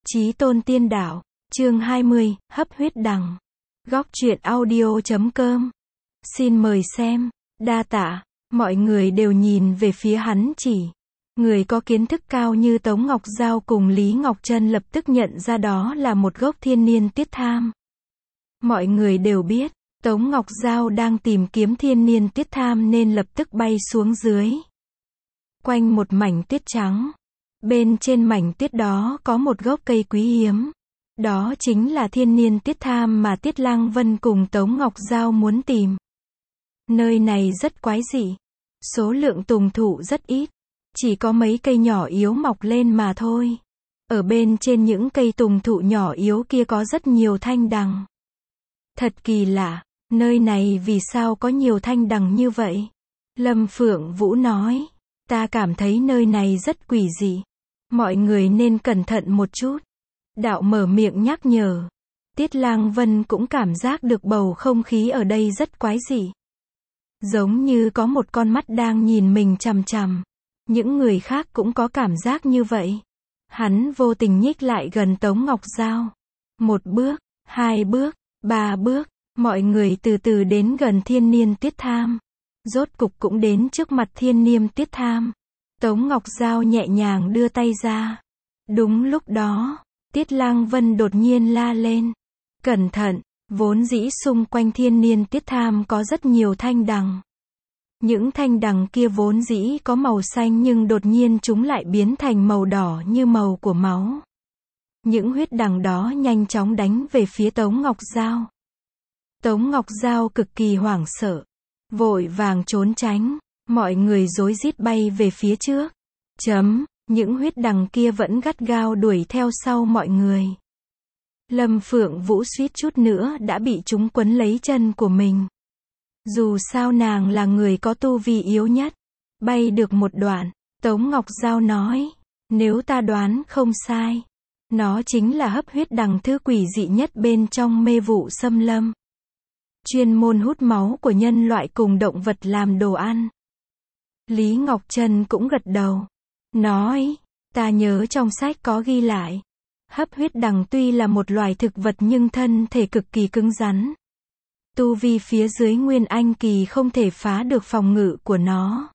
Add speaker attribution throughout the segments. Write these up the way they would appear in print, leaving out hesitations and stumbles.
Speaker 1: Chí tôn tiên đạo, chương 20, hấp huyết đằng. Góc truyện audio.com. Xin mời xem. Đa tạ. Mọi người đều nhìn về phía hắn chỉ. Người có kiến thức cao như Tống Ngọc Giao cùng Lý Ngọc Trân lập tức nhận ra đó là một gốc thiên niên tiết tham. Mọi người đều biết, Tống Ngọc Giao đang tìm kiếm thiên niên tiết tham nên lập tức bay xuống dưới. Quanh một mảnh tuyết trắng. Bên trên mảnh tuyết đó có một gốc cây quý hiếm. Đó chính là thiên niên tiết tham mà Tiết Lang Vân cùng Tống Ngọc Giao muốn tìm. Nơi này rất quái dị. Số lượng tùng thụ rất ít. Chỉ có mấy cây nhỏ yếu mọc lên mà thôi. Ở bên trên những cây tùng thụ nhỏ yếu kia có rất nhiều thanh đằng. Thật kỳ lạ, nơi này vì sao có nhiều thanh đằng như vậy? Lâm Phượng Vũ nói, ta cảm thấy nơi này rất quỷ dị. Mọi người nên cẩn thận một chút. Đạo mở miệng nhắc nhở. Tiết Lang Vân cũng cảm giác được bầu không khí ở đây rất quái dị. Giống như có một con mắt đang nhìn mình chằm chằm. Những người khác cũng có cảm giác như vậy. Hắn vô tình nhích lại gần Tống Ngọc Giao. Một bước, hai bước, ba bước, mọi người từ từ đến gần thiên niên tiết tham. Rốt cục cũng đến trước mặt thiên niên tiết tham. Tống Ngọc Giao nhẹ nhàng đưa tay ra. Đúng lúc đó, Tiết Lang Vân đột nhiên la lên. Cẩn thận, vốn dĩ xung quanh thiên niên tiết tham có rất nhiều thanh đằng. Những thanh đằng kia vốn dĩ có màu xanh nhưng đột nhiên chúng lại biến thành màu đỏ như màu của máu. Những huyết đằng đó nhanh chóng đánh về phía Tống Ngọc Giao. Tống Ngọc Giao cực kỳ hoảng sợ. Vội vàng trốn tránh. Mọi người rối rít bay về phía trước. Những huyết đằng kia vẫn gắt gao đuổi theo sau mọi người. Lâm Phượng Vũ suýt chút nữa đã bị chúng quấn lấy chân của mình. Dù sao nàng là người có tu vi yếu nhất. Bay được một đoạn, Tống Ngọc Giao nói, nếu ta đoán không sai, nó chính là hấp huyết đằng thứ quỷ dị nhất bên trong mê vụ xâm lâm. Chuyên môn hút máu của nhân loại cùng động vật làm đồ ăn. Lý Ngọc Trân cũng gật đầu. Nói, ta nhớ trong sách có ghi lại. Hấp huyết đằng tuy là một loài thực vật nhưng thân thể cực kỳ cứng rắn. Tu vi phía dưới Nguyên Anh kỳ không thể phá được phòng ngự của nó.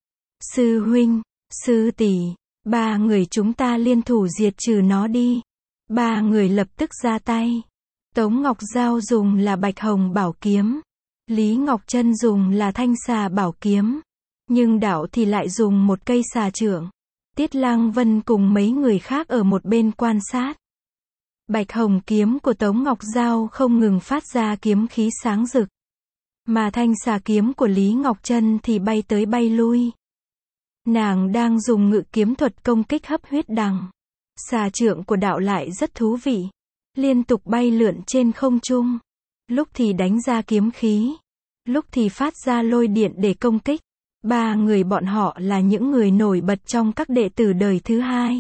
Speaker 1: Sư huynh, sư tỷ, ba người chúng ta liên thủ diệt trừ nó đi. Ba người lập tức ra tay. Tống Ngọc Giao dùng là Bạch Hồng Bảo Kiếm. Lý Ngọc Trân dùng là Thanh Xà Bảo Kiếm. Nhưng đạo thì lại dùng một cây xà trượng. Tiết Lang Vân cùng mấy người khác ở một bên quan sát. Bạch Hồng kiếm của Tống Ngọc Giao không ngừng phát ra kiếm khí sáng rực. Mà thanh xà kiếm của Lý Ngọc Trân thì bay tới bay lui. Nàng đang dùng ngự kiếm thuật công kích hấp huyết đằng. Xà trượng của đạo lại rất thú vị. Liên tục bay lượn trên không trung. Lúc thì đánh ra kiếm khí. Lúc thì phát ra lôi điện để công kích. Ba người bọn họ là những người nổi bật trong các đệ tử đời thứ hai.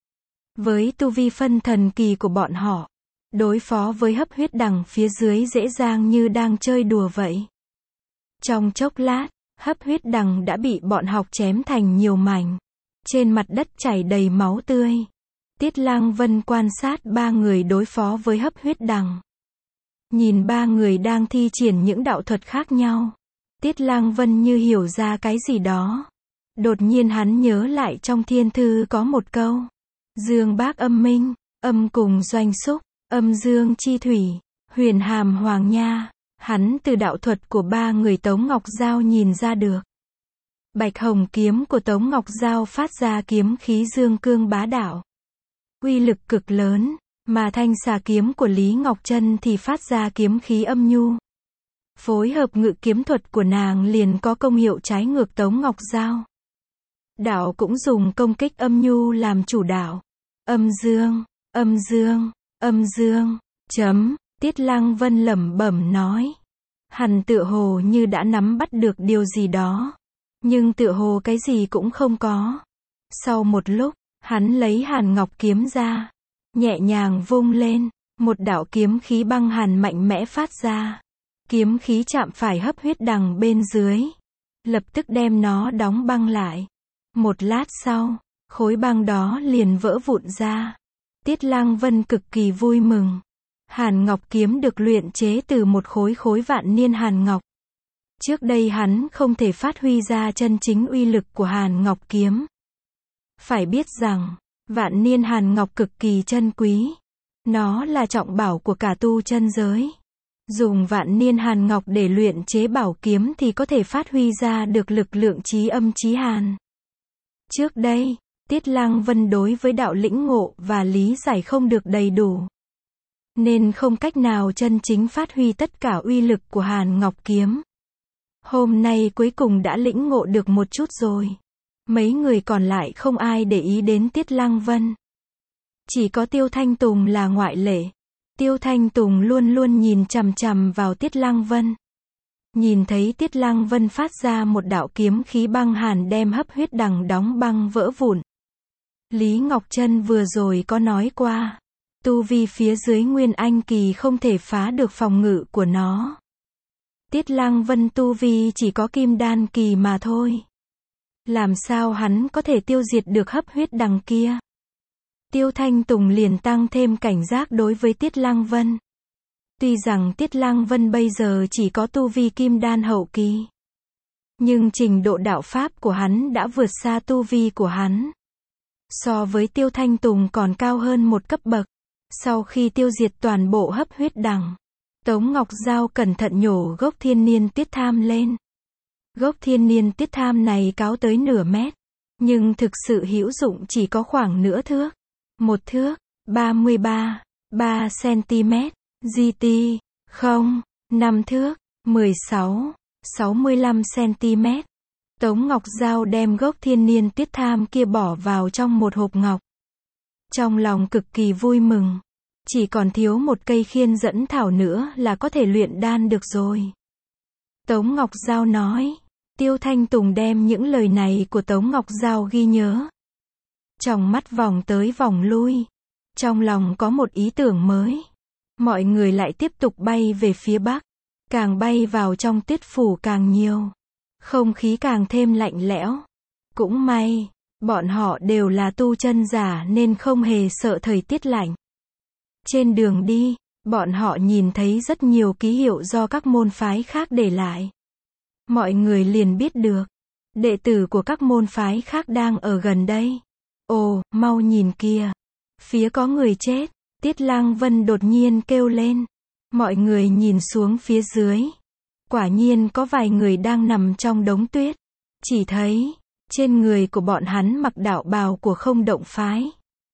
Speaker 1: Với tu vi phân thần kỳ của bọn họ, đối phó với hấp huyết đằng phía dưới dễ dàng như đang chơi đùa vậy. Trong chốc lát, hấp huyết đằng đã bị bọn họ chém thành nhiều mảnh. Trên mặt đất chảy đầy máu tươi. Tiết Lang Vân quan sát ba người đối phó với hấp huyết đằng. Nhìn ba người đang thi triển những đạo thuật khác nhau. Tiết Lang Vân như hiểu ra cái gì đó. Đột nhiên hắn nhớ lại trong thiên thư có một câu. Dương bác âm minh, âm cùng doanh xúc, âm dương chi thủy, huyền hàm hoàng nha. Hắn từ đạo thuật của ba người Tống Ngọc Giao nhìn ra được. Bạch Hồng kiếm của Tống Ngọc Giao phát ra kiếm khí dương cương bá đạo. Uy lực cực lớn, mà thanh xà kiếm của Lý Ngọc Trân thì phát ra kiếm khí âm nhu. Phối hợp ngự kiếm thuật của nàng liền có công hiệu trái ngược Tống Ngọc Giao. Đạo cũng dùng công kích âm nhu làm chủ đạo. Âm dương, âm dương, âm dương, Tiết Lang Vân lẩm bẩm nói. Hắn tựa hồ như đã nắm bắt được điều gì đó. Nhưng tựa hồ cái gì cũng không có. Sau một lúc, hắn lấy Hàn Ngọc kiếm ra. Nhẹ nhàng vung lên, một đạo kiếm khí băng hàn mạnh mẽ phát ra. Kiếm khí chạm phải hấp huyết đằng bên dưới. Lập tức đem nó đóng băng lại. Một lát sau, khối băng đó liền vỡ vụn ra. Tiết Lang Vân cực kỳ vui mừng. Hàn Ngọc kiếm được luyện chế từ một khối vạn niên hàn ngọc. Trước đây hắn không thể phát huy ra chân chính uy lực của Hàn Ngọc kiếm. Phải biết rằng, vạn niên hàn ngọc cực kỳ chân quý. Nó là trọng bảo của cả tu chân giới. Dùng vạn niên hàn ngọc để luyện chế bảo kiếm thì có thể phát huy ra được lực lượng chí âm chí hàn. Trước đây, Tiết Lang Vân đối với đạo lĩnh ngộ và lý giải không được đầy đủ, nên không cách nào chân chính phát huy tất cả uy lực của Hàn Ngọc kiếm. Hôm nay cuối cùng đã lĩnh ngộ được một chút rồi. Mấy người còn lại không ai để ý đến Tiết Lang Vân. Chỉ có Tiêu Thanh Tùng là ngoại lệ. Tiêu Thanh Tùng luôn luôn nhìn chằm chằm vào Tiết Lang Vân. Nhìn thấy Tiết Lang Vân phát ra một đạo kiếm khí băng hàn đem hấp huyết đằng đóng băng vỡ vụn. Lý Ngọc Trân vừa rồi có nói qua, tu vi phía dưới Nguyên Anh kỳ không thể phá được phòng ngự của nó. Tiết Lang Vân tu vi chỉ có Kim Đan kỳ mà thôi. Làm sao hắn có thể tiêu diệt được hấp huyết đằng kia? Tiêu Thanh Tùng liền tăng thêm cảnh giác đối với Tiết Lang Vân. Tuy rằng Tiết Lang Vân bây giờ chỉ có tu vi Kim Đan hậu kỳ, nhưng trình độ đạo pháp của hắn đã vượt xa tu vi của hắn. So với Tiêu Thanh Tùng còn cao hơn một cấp bậc. Sau khi tiêu diệt toàn bộ hấp huyết đằng, Tống Ngọc Giao cẩn thận nhổ gốc thiên niên tiết tham lên. Gốc thiên niên tiết tham này cao tới nửa mét, nhưng thực sự hữu dụng chỉ có khoảng nửa thước. 1 thước, 33 cm, GT, 5 thước, 65 cm. Tống Ngọc Giao đem gốc thiên niên tiết tham kia bỏ vào trong một hộp ngọc. Trong lòng cực kỳ vui mừng. Chỉ còn thiếu một cây khiên dẫn thảo nữa là có thể luyện đan được rồi. Tống Ngọc Giao nói. Tiêu Thanh Tùng đem những lời này của Tống Ngọc Giao ghi nhớ. Trong mắt vòng tới vòng lui. Trong lòng có một ý tưởng mới. Mọi người lại tiếp tục bay về phía bắc. Càng bay vào trong tuyết phủ càng nhiều. Không khí càng thêm lạnh lẽo. Cũng may, bọn họ đều là tu chân giả nên không hề sợ thời tiết lạnh. Trên đường đi, bọn họ nhìn thấy rất nhiều ký hiệu do các môn phái khác để lại. Mọi người liền biết được, đệ tử của các môn phái khác đang ở gần đây. Ồ, mau nhìn kìa, phía có người chết. Tiết Lang Vân đột nhiên kêu lên. Mọi người nhìn xuống phía dưới. Quả nhiên có vài người đang nằm trong đống tuyết. Chỉ thấy, trên người của bọn hắn mặc đạo bào của Không Động phái.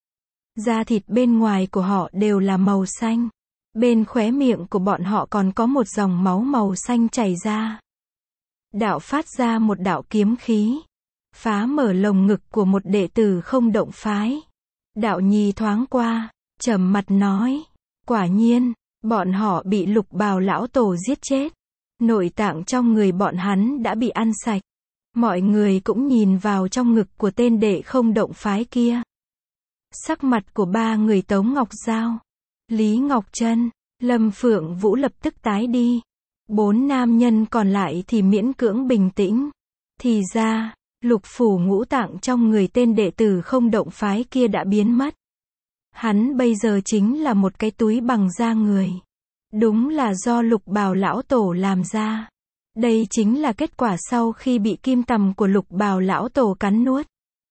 Speaker 1: Da thịt bên ngoài của họ đều là màu xanh. Bên khóe miệng của bọn họ còn có một dòng máu màu xanh chảy ra. Đạo phát ra một đạo kiếm khí, phá mở lồng ngực của một đệ tử Không Động phái. Đạo Nhi thoáng qua, trầm mặt nói, quả nhiên, bọn họ bị Lục Bào lão tổ giết chết. Nội tạng trong người bọn hắn đã bị ăn sạch. Mọi người cũng nhìn vào trong ngực của tên đệ Không Động phái kia. Sắc mặt của ba người Tống Ngọc Giao, Lý Ngọc Trân, Lâm Phượng Vũ lập tức tái đi. 4 nam nhân còn lại thì miễn cưỡng bình tĩnh. Thì ra, lục phủ ngũ tạng trong người tên đệ tử Không Động phái kia đã biến mất. Hắn bây giờ chính là một cái túi bằng da người. Đúng là do Lục Bào lão tổ làm ra. Đây chính là kết quả sau khi bị kim tằm của Lục Bào lão tổ cắn nuốt.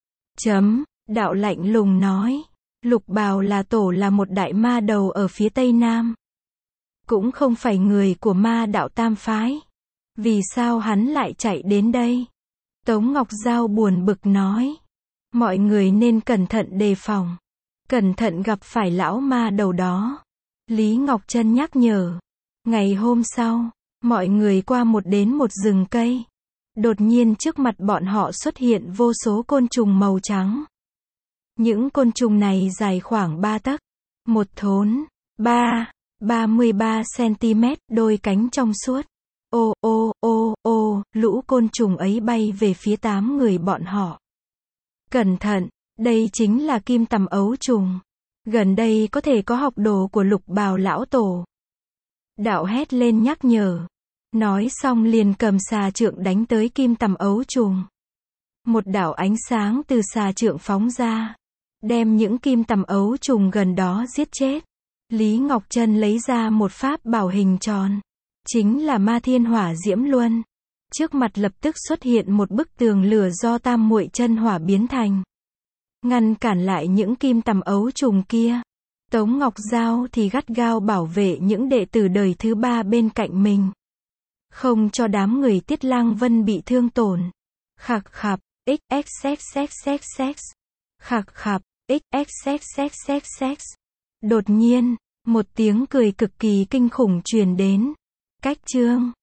Speaker 1: Đạo lạnh lùng nói. Lục Bào là tổ là một đại ma đầu ở phía tây nam. Cũng không phải người của ma đạo tam phái. Vì sao hắn lại chạy đến đây? Tống Ngọc Giao buồn bực nói. Mọi người nên cẩn thận đề phòng. Cẩn thận gặp phải lão ma đầu đó. Lý Ngọc Trân nhắc nhở. Ngày hôm sau, mọi người qua một rừng cây. Đột nhiên trước mặt bọn họ xuất hiện vô số côn trùng màu trắng. Những côn trùng này dài khoảng 3 tấc, một thốn, 33 cm, đôi cánh trong suốt. Lũ côn trùng ấy bay về phía 8 người bọn họ. Cẩn thận, đây chính là kim tằm ấu trùng. Gần đây có thể có học đồ của Lục Bào lão tổ. Đạo hét lên nhắc nhở. Nói xong liền cầm xà trượng đánh tới kim tằm ấu trùng. Một đạo ánh sáng từ xà trượng phóng ra. đem những kim tằm ấu trùng gần đó giết chết. Lý Ngọc Trân lấy ra một pháp bảo hình tròn, chính là Ma Thiên Hỏa Diễm Luân. Trước mặt lập tức xuất hiện một bức tường lửa do tam muội chân hỏa biến thành, ngăn cản lại những kim tằm ấu trùng kia. Tống Ngọc Giao thì gắt gao bảo vệ những đệ tử đời thứ ba bên cạnh mình, không cho đám người Tiết Lang Vân bị thương tổn. Khạc khạp, xxxxxx. Khạc khạp, xxxxxx. Đột nhiên, một tiếng cười cực kỳ kinh khủng truyền đến. Cách chương